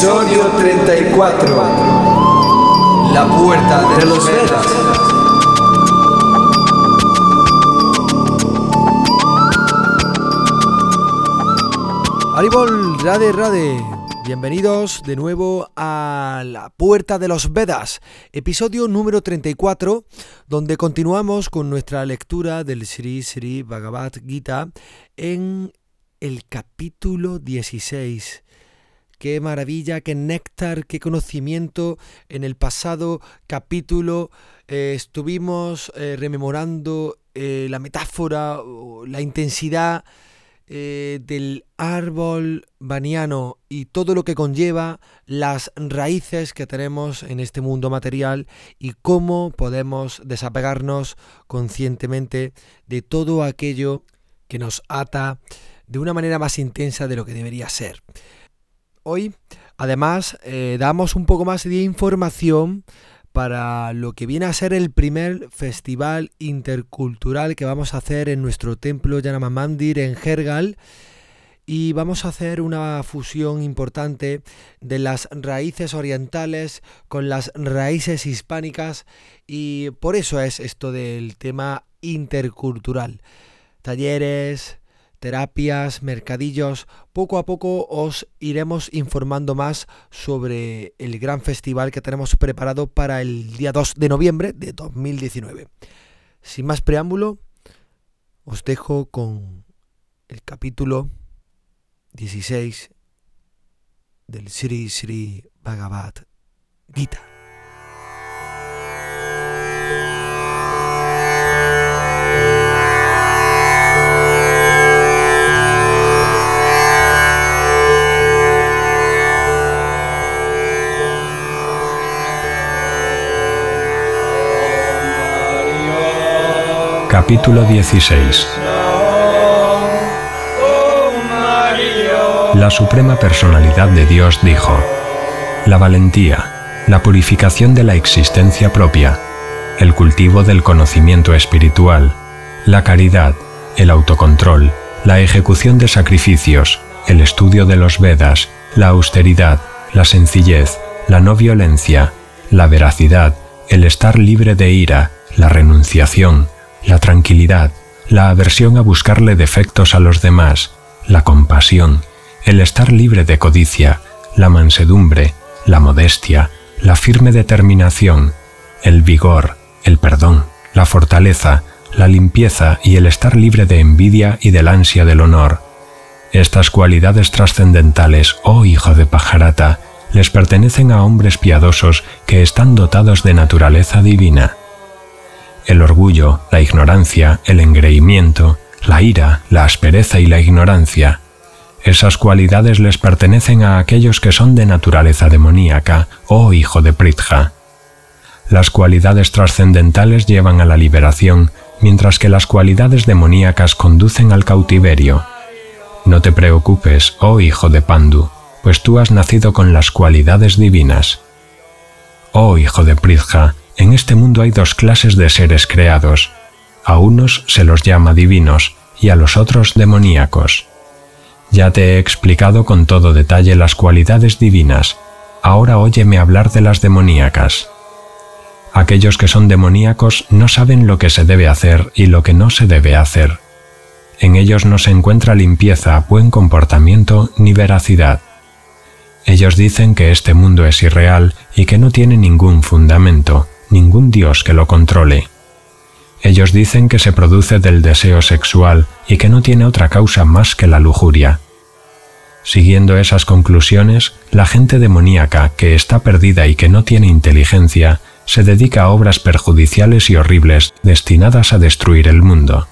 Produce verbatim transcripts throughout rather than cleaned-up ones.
Episodio treinta y cuatro. La puerta de los Vedas. Haribol, Rade Rade, bienvenidos de nuevo a La Puerta de los Vedas, episodio número treinta y cuatro, donde continuamos con nuestra lectura del Sri Sri Bhagavad Gita en el capítulo dieciséis. Qué maravilla, qué néctar, qué conocimiento. En el pasado capítulo eh, estuvimos eh, rememorando eh, la metáfora, la intensidad Eh, del árbol baniano y todo lo que conlleva, las raíces que tenemos en este mundo material y cómo podemos desapegarnos conscientemente de todo aquello que nos ata de una manera más intensa de lo que debería ser. Hoy, además, eh, damos un poco más de información para lo que viene a ser el primer festival intercultural que vamos a hacer en nuestro templo Janama Mandir en Jergal, y vamos a hacer una fusión importante de las raíces orientales con las raíces hispánicas, y por eso es esto del tema intercultural. Talleres, terapias, mercadillos. Poco a poco os iremos informando más sobre el gran festival que tenemos preparado para el día dos de noviembre de dos mil diecinueve. Sin más preámbulo, os dejo con el capítulo dieciséis del Sri Sri Bhagavad Gita. Capítulo dieciséis. La Suprema Personalidad de Dios dijo: la valentía, la purificación de la existencia propia, el cultivo del conocimiento espiritual, la caridad, el autocontrol, la ejecución de sacrificios, el estudio de los Vedas, la austeridad, la sencillez, la no violencia, la veracidad, el estar libre de ira, la renunciación, la tranquilidad, la aversión a buscarle defectos a los demás, la compasión, el estar libre de codicia, la mansedumbre, la modestia, la firme determinación, el vigor, el perdón, la fortaleza, la limpieza y el estar libre de envidia y del ansia del honor. Estas cualidades trascendentales, oh hijo de Pajarata, les pertenecen a hombres piadosos que están dotados de naturaleza divina. El orgullo, la ignorancia, el engreimiento, la ira, la aspereza y la ignorancia. Esas cualidades les pertenecen a aquellos que son de naturaleza demoníaca, oh hijo de Pritha. Las cualidades trascendentales llevan a la liberación, mientras que las cualidades demoníacas conducen al cautiverio. No te preocupes, oh hijo de Pandu, pues tú has nacido con las cualidades divinas. Oh hijo de Pritha, en este mundo hay dos clases de seres creados. A unos se los llama divinos y a los otros demoníacos. Ya te he explicado con todo detalle las cualidades divinas. Ahora óyeme hablar de las demoníacas. Aquellos que son demoníacos no saben lo que se debe hacer y lo que no se debe hacer. En ellos no se encuentra limpieza, buen comportamiento ni veracidad. Ellos dicen que este mundo es irreal y que no tiene ningún fundamento, ningún Dios que lo controle. Ellos dicen que se produce del deseo sexual y que no tiene otra causa más que la lujuria. Siguiendo esas conclusiones, la gente demoníaca, que está perdida y que no tiene inteligencia, se dedica a obras perjudiciales y horribles destinadas a destruir el mundo.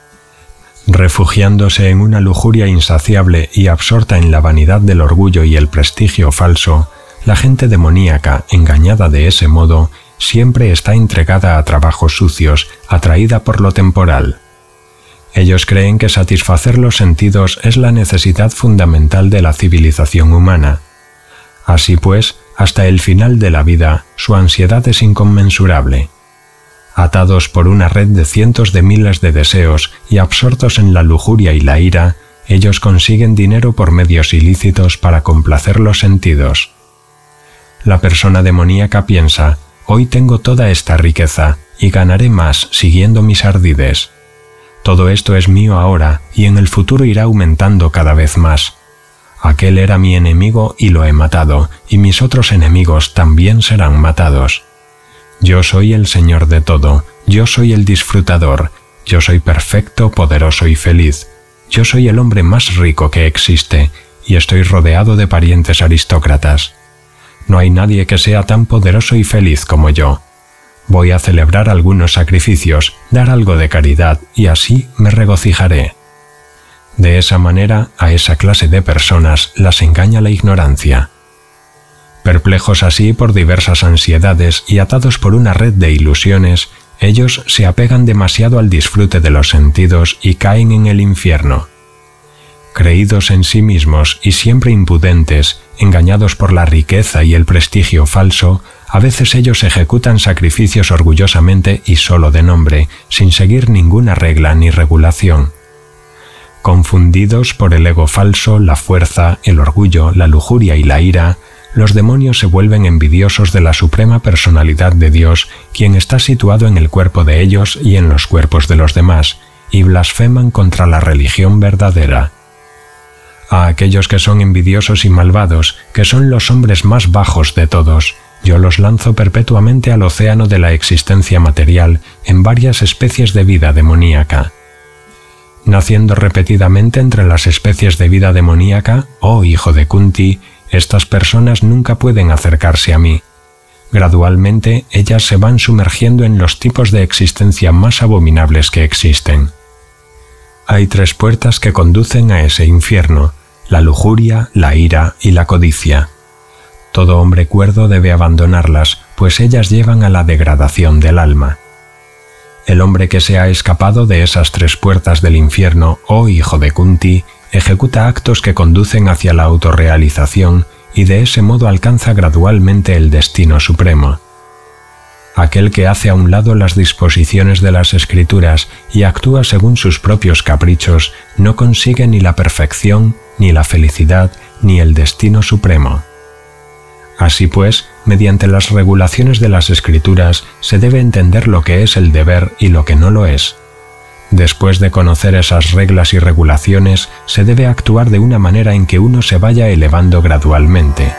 Refugiándose en una lujuria insaciable y absorta en la vanidad del orgullo y el prestigio falso, la gente demoníaca, engañada de ese modo, siempre está entregada a trabajos sucios, atraída por lo temporal. Ellos creen que satisfacer los sentidos es la necesidad fundamental de la civilización humana. Así pues, hasta el final de la vida, su ansiedad es inconmensurable. Atados por una red de cientos de miles de deseos y absortos en la lujuria y la ira, ellos consiguen dinero por medios ilícitos para complacer los sentidos. La persona demoníaca piensa: hoy tengo toda esta riqueza y ganaré más siguiendo mis ardides. Todo esto es mío ahora y en el futuro irá aumentando cada vez más. Aquel era mi enemigo y lo he matado, y mis otros enemigos también serán matados. Yo soy el Señor de todo, yo soy el disfrutador, yo soy perfecto, poderoso y feliz. Yo soy el hombre más rico que existe, y estoy rodeado de parientes aristócratas. No hay nadie que sea tan poderoso y feliz como yo. Voy a celebrar algunos sacrificios, dar algo de caridad, y así me regocijaré. De esa manera, a esa clase de personas las engaña la ignorancia. Perplejos así por diversas ansiedades y atados por una red de ilusiones, ellos se apegan demasiado al disfrute de los sentidos y caen en el infierno. Creídos en sí mismos y siempre impudentes, engañados por la riqueza y el prestigio falso, a veces ellos ejecutan sacrificios orgullosamente y solo de nombre, sin seguir ninguna regla ni regulación. Confundidos por el ego falso, la fuerza, el orgullo, la lujuria y la ira, los demonios se vuelven envidiosos de la suprema personalidad de Dios, quien está situado en el cuerpo de ellos y en los cuerpos de los demás, y blasfeman contra la religión verdadera. A aquellos que son envidiosos y malvados, que son los hombres más bajos de todos, yo los lanzo perpetuamente al océano de la existencia material en varias especies de vida demoníaca. Naciendo repetidamente entre las especies de vida demoníaca, oh hijo de Kunti, estas personas nunca pueden acercarse a mí. Gradualmente, ellas se van sumergiendo en los tipos de existencia más abominables que existen. Hay tres puertas que conducen a ese infierno: la lujuria, la ira y la codicia. Todo hombre cuerdo debe abandonarlas, pues ellas llevan a la degradación del alma. El hombre que se ha escapado de esas tres puertas del infierno, oh hijo de Kunti, ejecuta actos que conducen hacia la autorrealización y de ese modo alcanza gradualmente el destino supremo. Aquel que hace a un lado las disposiciones de las Escrituras y actúa según sus propios caprichos no consigue ni la perfección, ni la felicidad, ni el destino supremo. Así pues, mediante las regulaciones de las Escrituras se debe entender lo que es el deber y lo que no lo es. Después de conocer esas reglas y regulaciones, se debe actuar de una manera en que uno se vaya elevando gradualmente.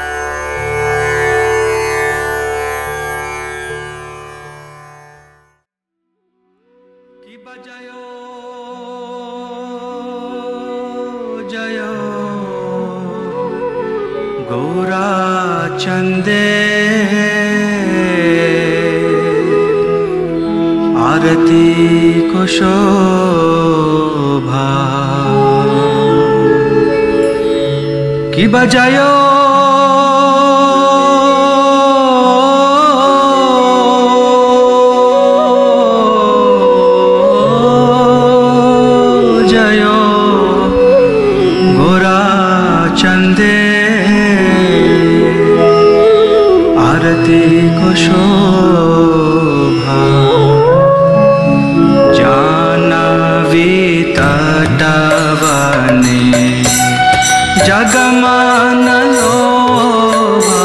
आरती को शोभा की बजायो जयो गोरा चंदे आरती को शोभा तटवने जगमान लोभा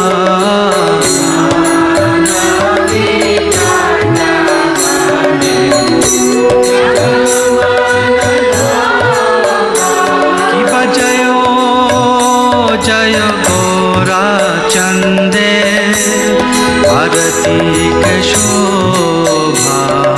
की बजयो जय गोरा चंदे आरती के शोभा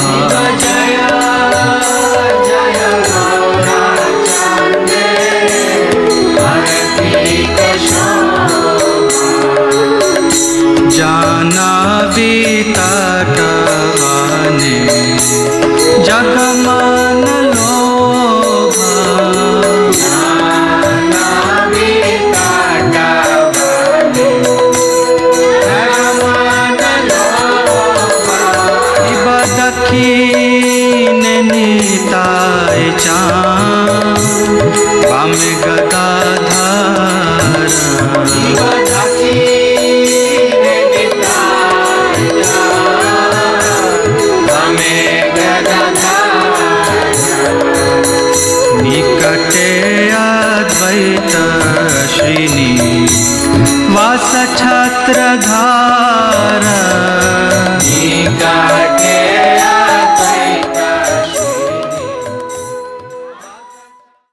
तटवने जगमान लोभा दखीन नीताय चाँद बामे गदाधर निकटे अद्वैत श्रीनि वास छत्र छत्रधार